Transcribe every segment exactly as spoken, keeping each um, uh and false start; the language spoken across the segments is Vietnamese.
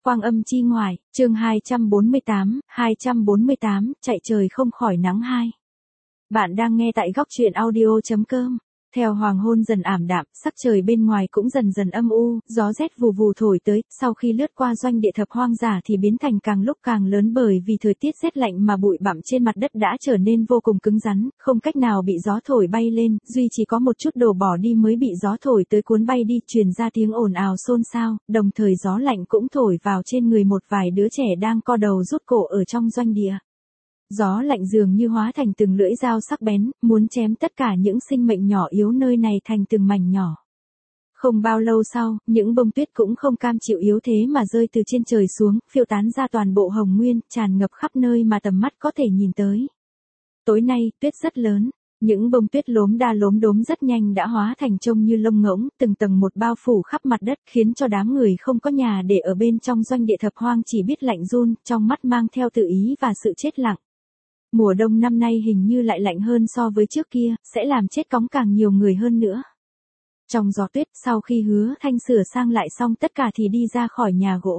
Quang Âm Chi Ngoại, chương hai trăm bốn mươi tám, hai trăm bốn mươi tám, chạy trời không khỏi nắng hai. Bạn đang nghe tại góc truyện audio.com. Theo hoàng hôn dần ảm đạm, sắc trời bên ngoài cũng dần dần âm u, gió rét vù vù thổi tới, sau khi lướt qua doanh địa thập hoang dã thì biến thành càng lúc càng lớn bởi vì thời tiết rét lạnh mà bụi bặm trên mặt đất đã trở nên vô cùng cứng rắn, không cách nào bị gió thổi bay lên, duy chỉ có một chút đổ bỏ đi mới bị gió thổi tới cuốn bay đi, truyền ra tiếng ồn ào xôn xao, đồng thời gió lạnh cũng thổi vào trên người một vài đứa trẻ đang co đầu rút cổ ở trong doanh địa. Gió lạnh dường như hóa thành từng lưỡi dao sắc bén, muốn chém tất cả những sinh mệnh nhỏ yếu nơi này thành từng mảnh nhỏ. Không bao lâu sau, những bông tuyết cũng không cam chịu yếu thế mà rơi từ trên trời xuống, phiêu tán ra toàn bộ Hồng Nguyên, tràn ngập khắp nơi mà tầm mắt có thể nhìn tới. Tối nay, tuyết rất lớn. Những bông tuyết lốm đa lốm đốm rất nhanh đã hóa thành trông như lông ngỗng, từng tầng một bao phủ khắp mặt đất, khiến cho đám người không có nhà để ở bên trong doanh địa thập hoang chỉ biết lạnh run, trong mắt mang theo tự ý và sự chết lặng. Mùa đông năm nay hình như lại lạnh hơn so với trước kia, sẽ làm chết cóng càng nhiều người hơn nữa. Trong gió tuyết, sau khi Hứa Thanh sửa sang lại xong tất cả thì đi ra khỏi nhà gỗ.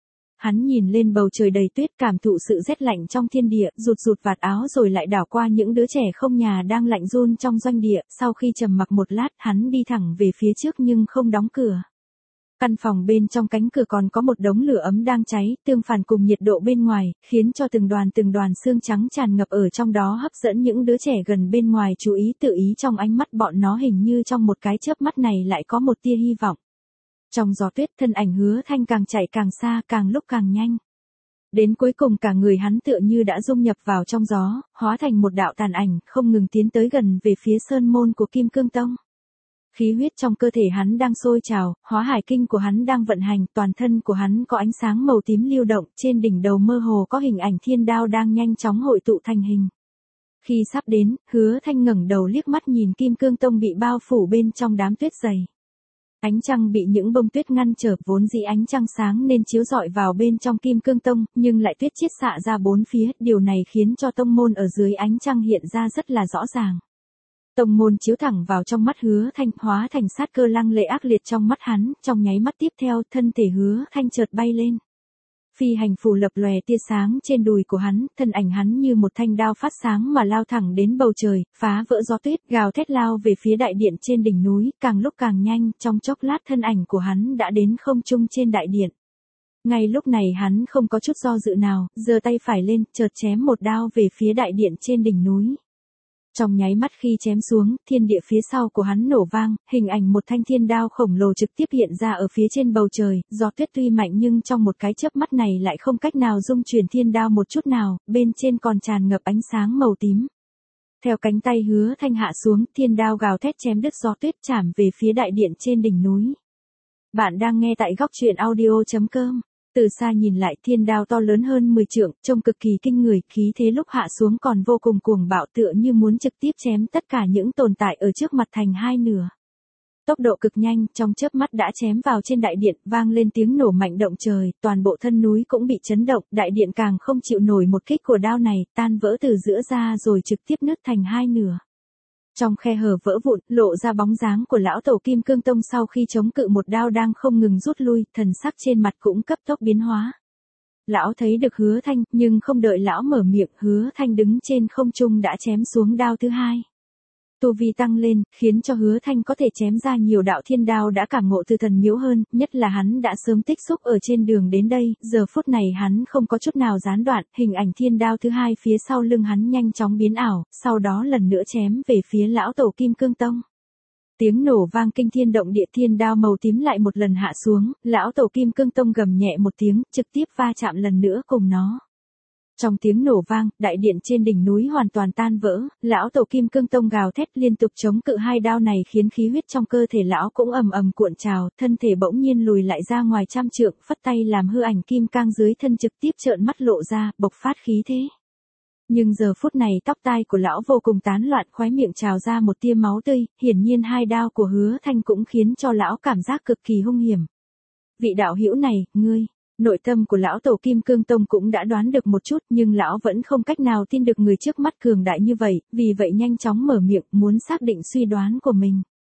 Hắn nhìn lên bầu trời đầy tuyết, cảm thụ sự rét lạnh trong thiên địa, rụt rụt vạt áo rồi lại đảo qua những đứa trẻ không nhà đang lạnh run trong doanh địa, sau khi trầm mặc một lát, hắn đi thẳng về phía trước nhưng không đóng cửa. Căn phòng bên trong cánh cửa còn có một đống lửa ấm đang cháy, tương phản cùng nhiệt độ bên ngoài, khiến cho từng đoàn từng đoàn xương trắng tràn ngập ở trong đó hấp dẫn những đứa trẻ gần bên ngoài chú ý, tự ý trong ánh mắt bọn nó hình như trong một cái chớp mắt này lại có một tia hy vọng. Trong gió tuyết, thân ảnh Hứa Thanh càng chạy càng xa, càng lúc càng nhanh. Đến cuối cùng cả người hắn tựa như đã dung nhập vào trong gió, hóa thành một đạo tàn ảnh, không ngừng tiến tới gần về phía sơn môn của Kim Cương Tông. Khí huyết trong cơ thể hắn đang sôi trào, hóa hải kinh của hắn đang vận hành, toàn thân của hắn có ánh sáng màu tím lưu động, trên đỉnh đầu mơ hồ có hình ảnh thiên đao đang nhanh chóng hội tụ thành hình. Khi sắp đến, Hứa Thanh ngẩng đầu liếc mắt nhìn Kim Cương Tông bị bao phủ bên trong đám tuyết dày. Ánh trăng bị những bông tuyết ngăn trở, vốn dĩ ánh trăng sáng nên chiếu rọi vào bên trong Kim Cương Tông, nhưng lại tuyết chiết xạ ra bốn phía, điều này khiến cho tông môn ở dưới ánh trăng hiện ra rất là rõ ràng. Tông môn chiếu thẳng vào trong mắt Hứa Thanh, hóa thành sát cơ lăng lệ ác liệt trong mắt hắn, trong nháy mắt tiếp theo, thân thể Hứa Thanh chợt bay lên. Phi hành phù lập lòe tia sáng trên đùi của hắn, thân ảnh hắn như một thanh đao phát sáng mà lao thẳng đến bầu trời, phá vỡ gió tuyết, gào thét lao về phía đại điện trên đỉnh núi, càng lúc càng nhanh, trong chốc lát thân ảnh của hắn đã đến không trung trên đại điện. Ngay lúc này hắn không có chút do dự nào, giơ tay phải lên, chợt chém một đao về phía đại điện trên đỉnh núi. Trong nháy mắt khi chém xuống, thiên địa phía sau của hắn nổ vang, hình ảnh một thanh thiên đao khổng lồ trực tiếp hiện ra ở phía trên bầu trời, gió tuyết tuy mạnh nhưng trong một cái chớp mắt này lại không cách nào dung chuyển thiên đao một chút nào, bên trên còn tràn ngập ánh sáng màu tím. Theo cánh tay Hứa Thanh hạ xuống, thiên đao gào thét chém đứt gió tuyết, chạm về phía đại điện trên đỉnh núi. Bạn đang nghe tại góc truyện audio.com. Từ xa nhìn lại, thiên đao to lớn hơn mười trượng, trông cực kỳ kinh người, khí thế lúc hạ xuống còn vô cùng cuồng bạo, tựa như muốn trực tiếp chém tất cả những tồn tại ở trước mặt thành hai nửa. Tốc độ cực nhanh, trong chớp mắt đã chém vào trên đại điện, vang lên tiếng nổ mạnh động trời, toàn bộ thân núi cũng bị chấn động, đại điện càng không chịu nổi một kích của đao này, tan vỡ từ giữa ra rồi trực tiếp nứt thành hai nửa. Trong khe hở vỡ vụn, lộ ra bóng dáng của lão tổ Kim Cương Tông sau khi chống cự một đao đang không ngừng rút lui, thần sắc trên mặt cũng cấp tốc biến hóa. Lão thấy được Hứa Thanh, nhưng không đợi lão mở miệng, Hứa Thanh đứng trên không trung đã chém xuống đao thứ hai. Tu vi tăng lên, khiến cho Hứa Thanh có thể chém ra nhiều đạo thiên đao đã cảm ngộ từ thần miếu hơn, nhất là hắn đã sớm tích xúc ở trên đường đến đây, giờ phút này hắn không có chút nào gián đoạn, hình ảnh thiên đao thứ hai phía sau lưng hắn nhanh chóng biến ảo, sau đó lần nữa chém về phía lão tổ Kim Cương Tông. Tiếng nổ vang kinh thiên động địa, thiên đao màu tím lại một lần hạ xuống, lão tổ Kim Cương Tông gầm nhẹ một tiếng, trực tiếp va chạm lần nữa cùng nó. Trong tiếng nổ vang, đại điện trên đỉnh núi hoàn toàn tan vỡ, lão tổ Kim Cương Tông gào thét liên tục chống cự hai đao này khiến khí huyết trong cơ thể lão cũng ầm ầm cuộn trào, thân thể bỗng nhiên lùi lại ra ngoài trăm trượng, phất tay làm hư ảnh kim cang dưới thân trực tiếp trợn mắt lộ ra, bộc phát khí thế. Nhưng giờ phút này tóc tai của lão vô cùng tán loạn, khóe miệng trào ra một tia máu tươi, hiển nhiên hai đao của Hứa Thanh cũng khiến cho lão cảm giác cực kỳ hung hiểm. Vị đạo hữu này, ngươi... Nội tâm của lão tổ Kim Cương Tông cũng đã đoán được một chút, nhưng lão vẫn không cách nào tin được người trước mắt cường đại như vậy, vì vậy nhanh chóng mở miệng muốn xác định suy đoán của mình.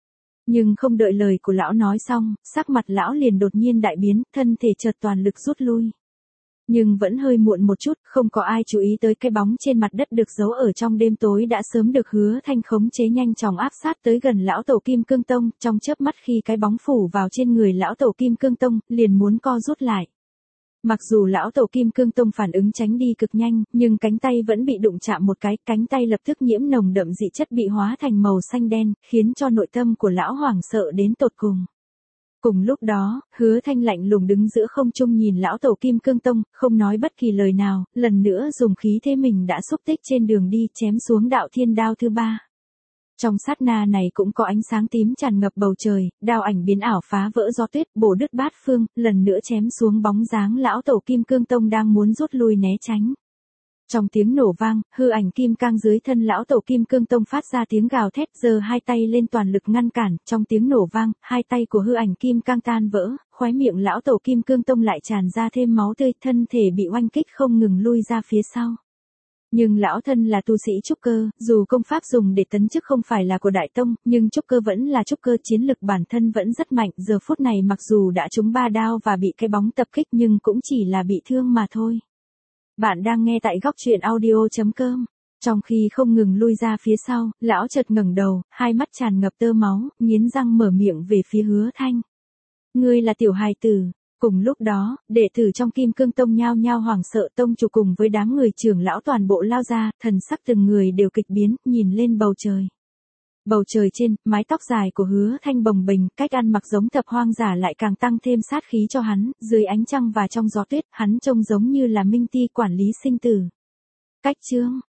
Nhưng không đợi lời của lão nói xong, sắc mặt lão liền đột nhiên đại biến, thân thể chợt toàn lực rút lui. Nhưng vẫn hơi muộn một chút, không có ai chú ý tới cái bóng trên mặt đất được giấu ở trong đêm tối đã sớm được Hứa Thanh khống chế nhanh chóng áp sát tới gần lão tổ Kim Cương Tông, trong chớp mắt khi cái bóng phủ vào trên người lão tổ Kim Cương Tông, liền muốn co rút lại. Mặc dù lão tổ Kim Cương Tông phản ứng tránh đi cực nhanh, nhưng cánh tay vẫn bị đụng chạm một cái, cánh tay lập tức nhiễm nồng đậm dị chất bị hóa thành màu xanh đen, khiến cho nội tâm của lão hoảng sợ đến tột cùng. Cùng lúc đó, Hứa Thanh lạnh lùng đứng giữa không trung nhìn lão tổ Kim Cương Tông, không nói bất kỳ lời nào, lần nữa dùng khí thế mình đã xúc tích trên đường đi chém xuống đạo thiên đao thứ ba. Trong sát na này cũng có ánh sáng tím tràn ngập bầu trời, đao ảnh biến ảo phá vỡ gió tuyết, bổ đứt bát phương, lần nữa chém xuống bóng dáng lão tổ Kim Cương Tông đang muốn rút lui né tránh. Trong tiếng nổ vang, hư ảnh kim cang dưới thân lão tổ Kim Cương Tông phát ra tiếng gào thét, giơ hai tay lên toàn lực ngăn cản, trong tiếng nổ vang, hai tay của hư ảnh kim cang tan vỡ, khóe miệng lão tổ Kim Cương Tông lại tràn ra thêm máu tươi, thân thể bị oanh kích không ngừng lui ra phía sau. Nhưng lão thân là tu sĩ trúc cơ, dù công pháp dùng để tấn chức không phải là của đại tông, nhưng trúc cơ vẫn là trúc cơ, chiến lực bản thân vẫn rất mạnh, giờ phút này mặc dù đã trúng ba đao và bị cái bóng tập kích nhưng cũng chỉ là bị thương mà thôi. Bạn đang nghe tại góc truyện audio chấm com. Trong khi không ngừng lui ra phía sau, lão chợt ngẩng đầu, hai mắt tràn ngập tơ máu, nghiến răng mở miệng về phía Hứa Thanh. Ngươi là tiểu hài tử. Cùng lúc đó, đệ tử trong Kim Cương Tông nhao nhao hoảng sợ, tông chủ cùng với đám người trưởng lão toàn bộ lao ra, thần sắc từng người đều kịch biến, nhìn lên bầu trời. Bầu trời trên, mái tóc dài của Hứa Thanh bồng bềnh, cách ăn mặc giống thập hoang giả lại càng tăng thêm sát khí cho hắn, dưới ánh trăng và trong gió tuyết, hắn trông giống như là minh ti quản lý sinh tử. Cách chương